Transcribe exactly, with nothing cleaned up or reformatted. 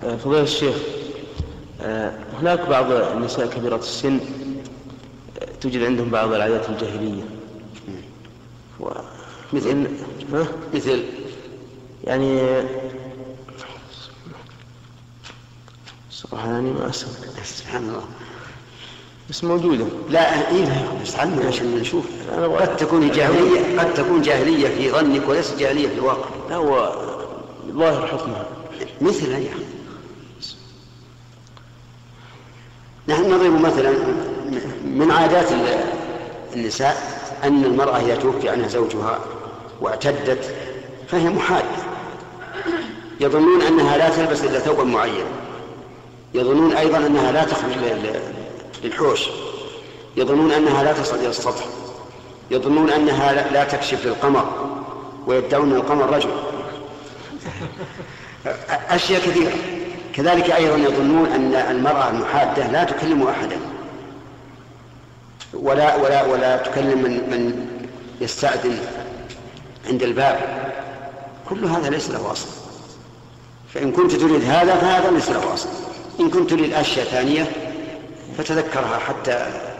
فضيلة الشيخ، هناك بعض النساء كبيرة السن توجد عندهم بعض العادات الجاهلية، مثل ها؟ مثل يعني سبحانني ما أسمع. سبحان الله، بس موجودة. لا إيه بس عنه عشان نشوف. قد تكون جاهلية، قد تكون جاهلية في ظنك وليس جاهلية في الواقع. لا، هو ظاهر حكمها مثل هي. نحن نضرب مثلا من عادات النساء أن المرأة إذا توفي عنها زوجها واعتدت فهي محال، يظنون أنها لا تلبس إلا ثوبا معين، يظنون أيضا أنها لا تخرج للحوش، يظنون أنها لا تصل إلى السطح، يظنون أنها لا تكشف للقمر ويدعون القمر رجل، أشياء كثيرة. كذلك أيضا يظنون أن المرأة المحادة لا تكلم أحدا ولا, ولا, ولا تكلم من, من يستأذن عند الباب. كل هذا ليس له أصل، فإن كنت تريد هذا فهذا ليس له أصل، إن كنت تريد أشياء ثانية فتذكرها حتى